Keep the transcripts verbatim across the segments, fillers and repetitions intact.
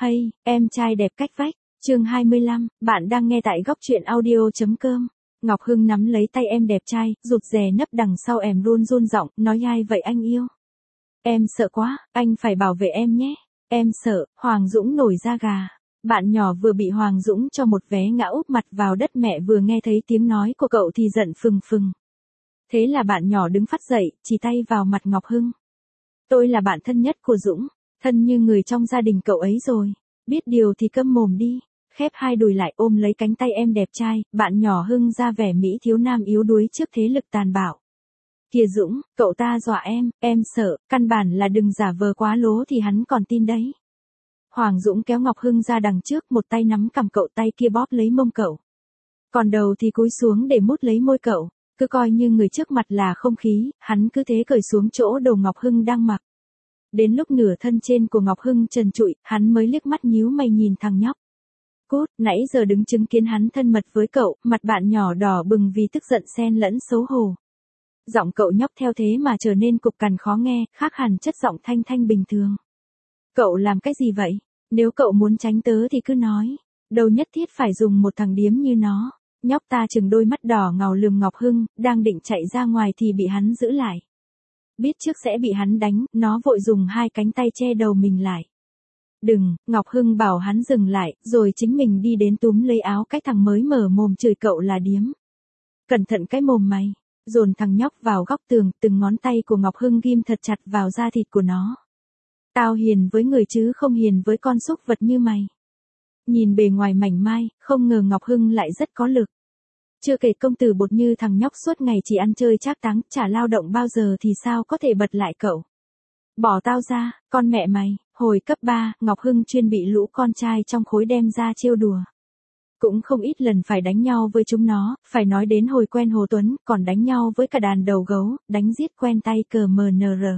Hay, em trai đẹp cách vách, chương hai mươi lăm, bạn đang nghe tại góc truyện audio.com. Ngọc Hưng nắm lấy tay em đẹp trai, rụt rè nấp đằng sau em run run giọng, nói ai vậy anh yêu? Em sợ quá, anh phải bảo vệ em nhé. Em sợ, Hoàng Dũng nổi da gà. Bạn nhỏ vừa bị Hoàng Dũng cho một vé ngã úp mặt vào đất mẹ vừa nghe thấy tiếng nói của cậu thì giận phừng phừng. Thế là bạn nhỏ đứng phắt dậy, chỉ tay vào mặt Ngọc Hưng. Tôi là bạn thân nhất của Dũng, thân như người trong gia đình cậu ấy rồi. Biết điều thì câm mồm đi. Khép hai đùi lại ôm lấy cánh tay em đẹp trai, bạn nhỏ Hưng ra vẻ mỹ thiếu nam yếu đuối trước thế lực tàn bạo. Kìa Dũng, cậu ta dọa em, em sợ, căn bản là đừng giả vờ quá lố thì hắn còn tin đấy. Hoàng Dũng kéo Ngọc Hưng ra đằng trước, một tay nắm cằm cậu, tay kia bóp lấy mông cậu. Còn đầu thì cúi xuống để mút lấy môi cậu, cứ coi như người trước mặt là không khí, hắn cứ thế cởi xuống chỗ đồ Ngọc Hưng đang mặc. Đến lúc nửa thân trên của Ngọc Hưng trần trụi, hắn mới liếc mắt nhíu mày nhìn thằng nhóc. Cút, nãy giờ đứng chứng kiến hắn thân mật với cậu, mặt bạn nhỏ đỏ bừng vì tức giận xen lẫn xấu hổ. Giọng cậu nhóc theo thế mà trở nên cục cằn khó nghe, khác hẳn chất giọng thanh thanh bình thường. Cậu làm cái gì vậy? Nếu cậu muốn tránh tớ thì cứ nói. Đâu nhất thiết phải dùng một thằng điếm như nó. Nhóc ta chừng đôi mắt đỏ ngầu lườm Ngọc Hưng, đang định chạy ra ngoài thì bị hắn giữ lại. Biết trước sẽ bị hắn đánh, nó vội dùng hai cánh tay che đầu mình lại. Đừng, Ngọc Hưng bảo hắn dừng lại, rồi chính mình đi đến túm lấy áo cái thằng mới mở mồm chửi cậu là điếm. Cẩn thận cái mồm mày, dồn thằng nhóc vào góc tường, từng ngón tay của Ngọc Hưng ghim thật chặt vào da thịt của nó. Tao hiền với người chứ không hiền với con súc vật như mày. Nhìn bề ngoài mảnh mai, không ngờ Ngọc Hưng lại rất có lực. Chưa kể công tử bột như thằng nhóc suốt ngày chỉ ăn chơi trác táng, chả lao động bao giờ thì sao có thể bật lại cậu. Bỏ tao ra, con mẹ mày. Hồi cấp ba, Ngọc Hưng chuyên bị lũ con trai trong khối đem ra trêu đùa. Cũng không ít lần phải đánh nhau với chúng nó, phải nói đến hồi quen Hồ Tuấn, còn đánh nhau với cả đàn đầu gấu, đánh giết quen tay cờ mờ nờ rờ.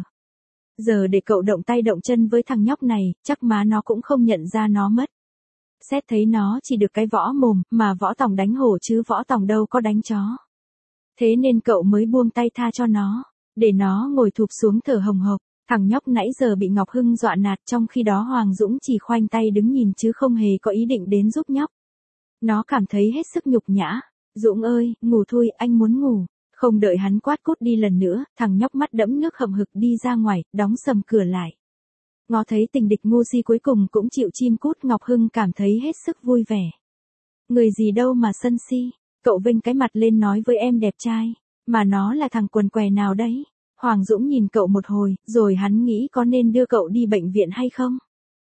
Giờ để cậu động tay động chân với thằng nhóc này, chắc má nó cũng không nhận ra nó mất. Xét thấy nó chỉ được cái võ mồm, mà võ tòng đánh hổ chứ võ tòng đâu có đánh chó. Thế nên cậu mới buông tay tha cho nó, để nó ngồi thụp xuống thở hồng hộc. Thằng nhóc nãy giờ bị Ngọc Hưng dọa nạt, trong khi đó Hoàng Dũng chỉ khoanh tay đứng nhìn chứ không hề có ý định đến giúp nhóc. Nó cảm thấy hết sức nhục nhã. Dũng ơi, ngủ thôi, anh muốn ngủ. Không đợi hắn quát cút đi lần nữa, thằng nhóc mắt đẫm nước hậm hực đi ra ngoài, đóng sầm cửa lại. Ngó thấy tình địch ngu si cuối cùng cũng chịu chim cút, Ngọc Hưng cảm thấy hết sức vui vẻ. Người gì đâu mà sân si, cậu vênh cái mặt lên nói với em đẹp trai, mà nó là thằng quần què nào đấy. Hoàng Dũng nhìn cậu một hồi, rồi hắn nghĩ có nên đưa cậu đi bệnh viện hay không.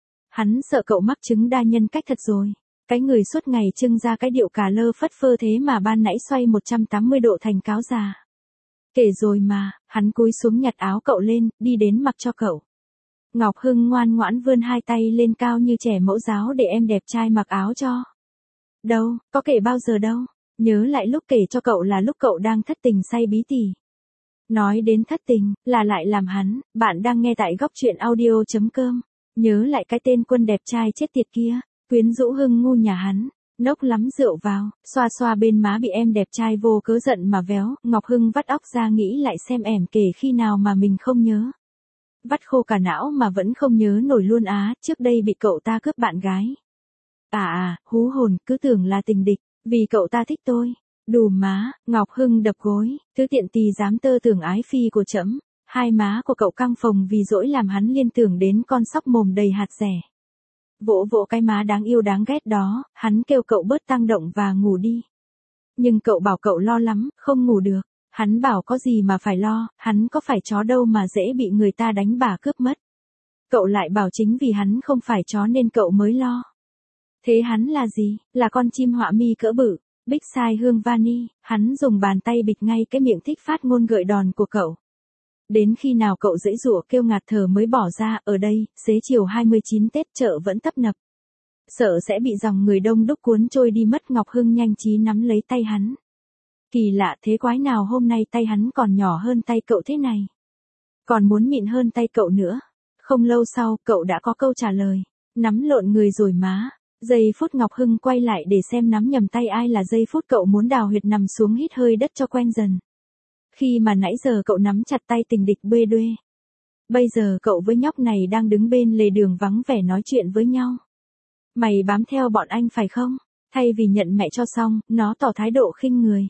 Hắn sợ cậu mắc chứng đa nhân cách thật rồi. Cái người suốt ngày trưng ra cái điệu cà lơ phất phơ thế mà ban nãy xoay một trăm tám mươi độ thành cáo già. Kể rồi mà, hắn cúi xuống nhặt áo cậu lên, đi đến mặc cho cậu. Ngọc Hưng ngoan ngoãn vươn hai tay lên cao như trẻ mẫu giáo để em đẹp trai mặc áo cho. Đâu, có kể bao giờ đâu. Nhớ lại lúc kể cho cậu là lúc cậu đang thất tình say bí tỉ. Nói đến thất tình, là lại làm hắn, bạn đang nghe tại góc truyện audio.com. Nhớ lại cái tên quân đẹp trai chết tiệt kia, quyến rũ Hưng ngu nhà hắn, nốc lắm rượu vào, xoa xoa bên má bị em đẹp trai vô cớ giận mà véo, Ngọc Hưng vắt óc ra nghĩ lại xem ẻm kể khi nào mà mình không nhớ. Vắt khô cả não mà vẫn không nhớ nổi luôn á, trước đây bị cậu ta cướp bạn gái. À à, hú hồn, cứ tưởng là tình địch, vì cậu ta thích tôi. Đù má, Ngọc Hưng đập gối, thứ tiện tì dám tơ tưởng ái phi của trẫm. Hai má của cậu căng phồng vì dỗi làm hắn liên tưởng đến con sóc mồm đầy hạt dẻ. Vỗ vỗ cái má đáng yêu đáng ghét đó, hắn kêu cậu bớt tăng động và ngủ đi. Nhưng cậu bảo cậu lo lắm, không ngủ được. Hắn bảo có gì mà phải lo, hắn có phải chó đâu mà dễ bị người ta đánh bà cướp mất. Cậu lại bảo chính vì hắn không phải chó nên cậu mới lo. Thế hắn là gì? Là con chim họa mi cỡ bự. Big size hương vani, hắn dùng bàn tay bịt ngay cái miệng thích phát ngôn gợi đòn của cậu. Đến khi nào cậu giãy giụa kêu ngạt thở mới bỏ ra, ở đây, xế chiều hai mươi chín Tết chợ vẫn tấp nập. Sợ sẽ bị dòng người đông đúc cuốn trôi đi mất, Ngọc Hưng nhanh trí nắm lấy tay hắn. Kỳ lạ thế quái nào hôm nay tay hắn còn nhỏ hơn tay cậu thế này. Còn muốn mịn hơn tay cậu nữa. Không lâu sau, cậu đã có câu trả lời. Nắm lộn người rồi má. Giây phút Ngọc Hưng quay lại để xem nắm nhầm tay ai là giây phút cậu muốn đào huyệt nằm xuống hít hơi đất cho quen dần. Khi mà nãy giờ cậu nắm chặt tay tình địch bê đuê. Bây giờ cậu với nhóc này đang đứng bên lề đường vắng vẻ nói chuyện với nhau. Mày bám theo bọn anh phải không? Thay vì nhận mẹ cho xong, nó tỏ thái độ khinh người.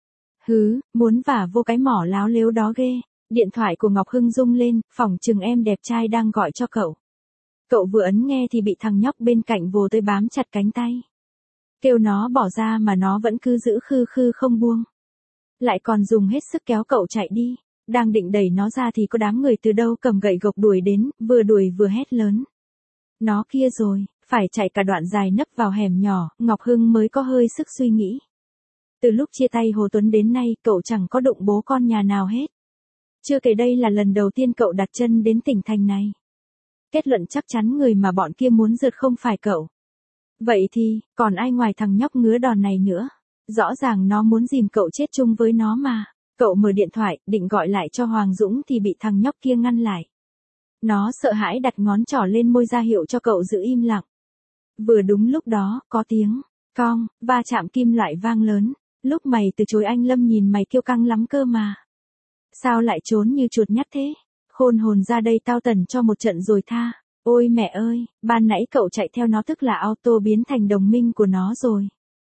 Hứ, muốn vả vô cái mỏ láo lếu đó ghê. Điện thoại của Ngọc Hưng rung lên, phỏng chừng em đẹp trai đang gọi cho cậu. Cậu vừa ấn nghe thì bị thằng nhóc bên cạnh vồ tới bám chặt cánh tay. Kêu nó bỏ ra mà nó vẫn cứ giữ khư khư không buông. Lại còn dùng hết sức kéo cậu chạy đi. Đang định đẩy nó ra thì có đám người từ đâu cầm gậy gộc đuổi đến, vừa đuổi vừa hét lớn. Nó kia rồi, phải chạy cả đoạn dài nấp vào hẻm nhỏ, Ngọc Hưng mới có hơi sức suy nghĩ. Từ lúc chia tay Hồ Tuấn đến nay cậu chẳng có đụng bố con nhà nào hết. Chưa kể đây là lần đầu tiên cậu đặt chân đến tỉnh thành này. Kết luận chắc chắn người mà bọn kia muốn rượt không phải cậu. Vậy thì, còn ai ngoài thằng nhóc ngứa đòn này nữa? Rõ ràng nó muốn dìm cậu chết chung với nó mà. Cậu mở điện thoại, định gọi lại cho Hoàng Dũng thì bị thằng nhóc kia ngăn lại. Nó sợ hãi đặt ngón trỏ lên môi ra hiệu cho cậu giữ im lặng. Vừa đúng lúc đó, có tiếng, cong, va chạm kim loại vang lớn. Lúc mày từ chối anh Lâm nhìn mày kiêu căng lắm cơ mà. Sao lại trốn như chuột nhắt thế? Khôn hồn ra đây tao tẩn cho một trận rồi tha. Ôi mẹ ơi, ban nãy cậu chạy theo nó tức là auto biến thành đồng minh của nó rồi.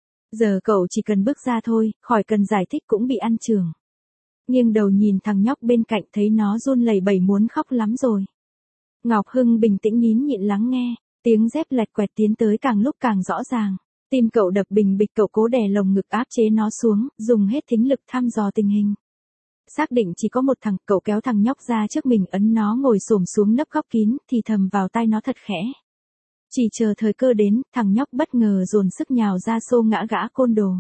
Giờ cậu chỉ cần bước ra thôi, khỏi cần giải thích cũng bị ăn chưởng. Nghiêng đầu nhìn thằng nhóc bên cạnh thấy nó run lẩy bẩy muốn khóc lắm rồi. Ngọc Hưng bình tĩnh nín nhịn lắng nghe, tiếng dép lẹt quẹt tiến tới càng lúc càng rõ ràng. Tim cậu đập bình bịch, cậu cố đè lồng ngực áp chế nó xuống, dùng hết thính lực thăm dò tình hình. Xác định chỉ có một thằng, cậu kéo thằng nhóc ra trước mình ấn nó ngồi xổm xuống nấp góc kín, thì thầm vào tai nó thật khẽ. Chỉ chờ thời cơ đến, thằng nhóc bất ngờ dồn sức nhào ra xô ngã gã côn đồ.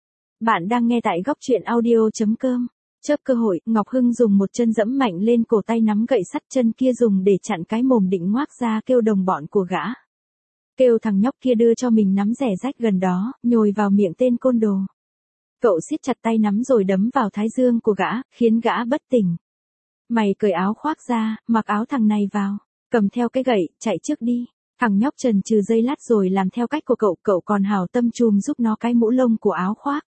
Bạn đang nghe tại góc truyện audio chấm com. Chớp cơ hội, Ngọc Hưng dùng một chân dẫm mạnh lên cổ tay nắm gậy sắt, chân kia dùng để chặn cái mồm định ngoác ra kêu đồng bọn của gã. Kêu thằng nhóc kia đưa cho mình nắm rẻ rách gần đó, nhồi vào miệng tên côn đồ. Cậu siết chặt tay nắm rồi đấm vào thái dương của gã, khiến gã bất tỉnh. Mày cởi áo khoác ra, mặc áo thằng này vào, cầm theo cái gậy, chạy trước đi. Thằng nhóc chần chừ giây lát rồi làm theo cách của cậu, cậu còn hảo tâm chùm giúp nó cái mũ lông của áo khoác.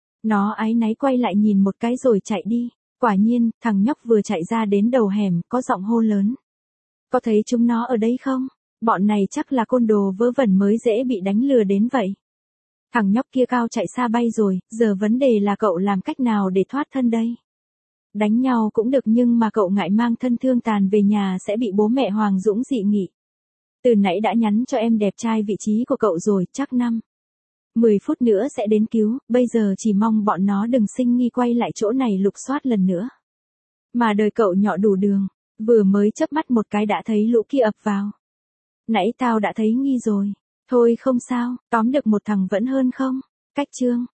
Nó áy náy quay lại nhìn một cái rồi chạy đi. Quả nhiên, thằng nhóc vừa chạy ra đến đầu hẻm, có giọng hô lớn. Có thấy chúng nó ở đây không? Bọn này chắc là côn đồ vớ vẩn mới dễ bị đánh lừa đến vậy. Thằng nhóc kia cao chạy xa bay rồi, giờ vấn đề là cậu làm cách nào để thoát thân đây? Đánh nhau cũng được nhưng mà cậu ngại mang thân thương tàn về nhà sẽ bị bố mẹ Hoàng Dũng dị nghị. Từ nãy đã nhắn cho em đẹp trai vị trí của cậu rồi, chắc năm mười phút nữa sẽ đến cứu, bây giờ chỉ mong bọn nó đừng sinh nghi quay lại chỗ này lục soát lần nữa. Mà đời cậu nhỏ đủ đường, vừa mới chớp mắt một cái đã thấy lũ kia ập vào. Nãy tao đã thấy nghi rồi, thôi không sao, tóm được một thằng vẫn hơn không? Cách chương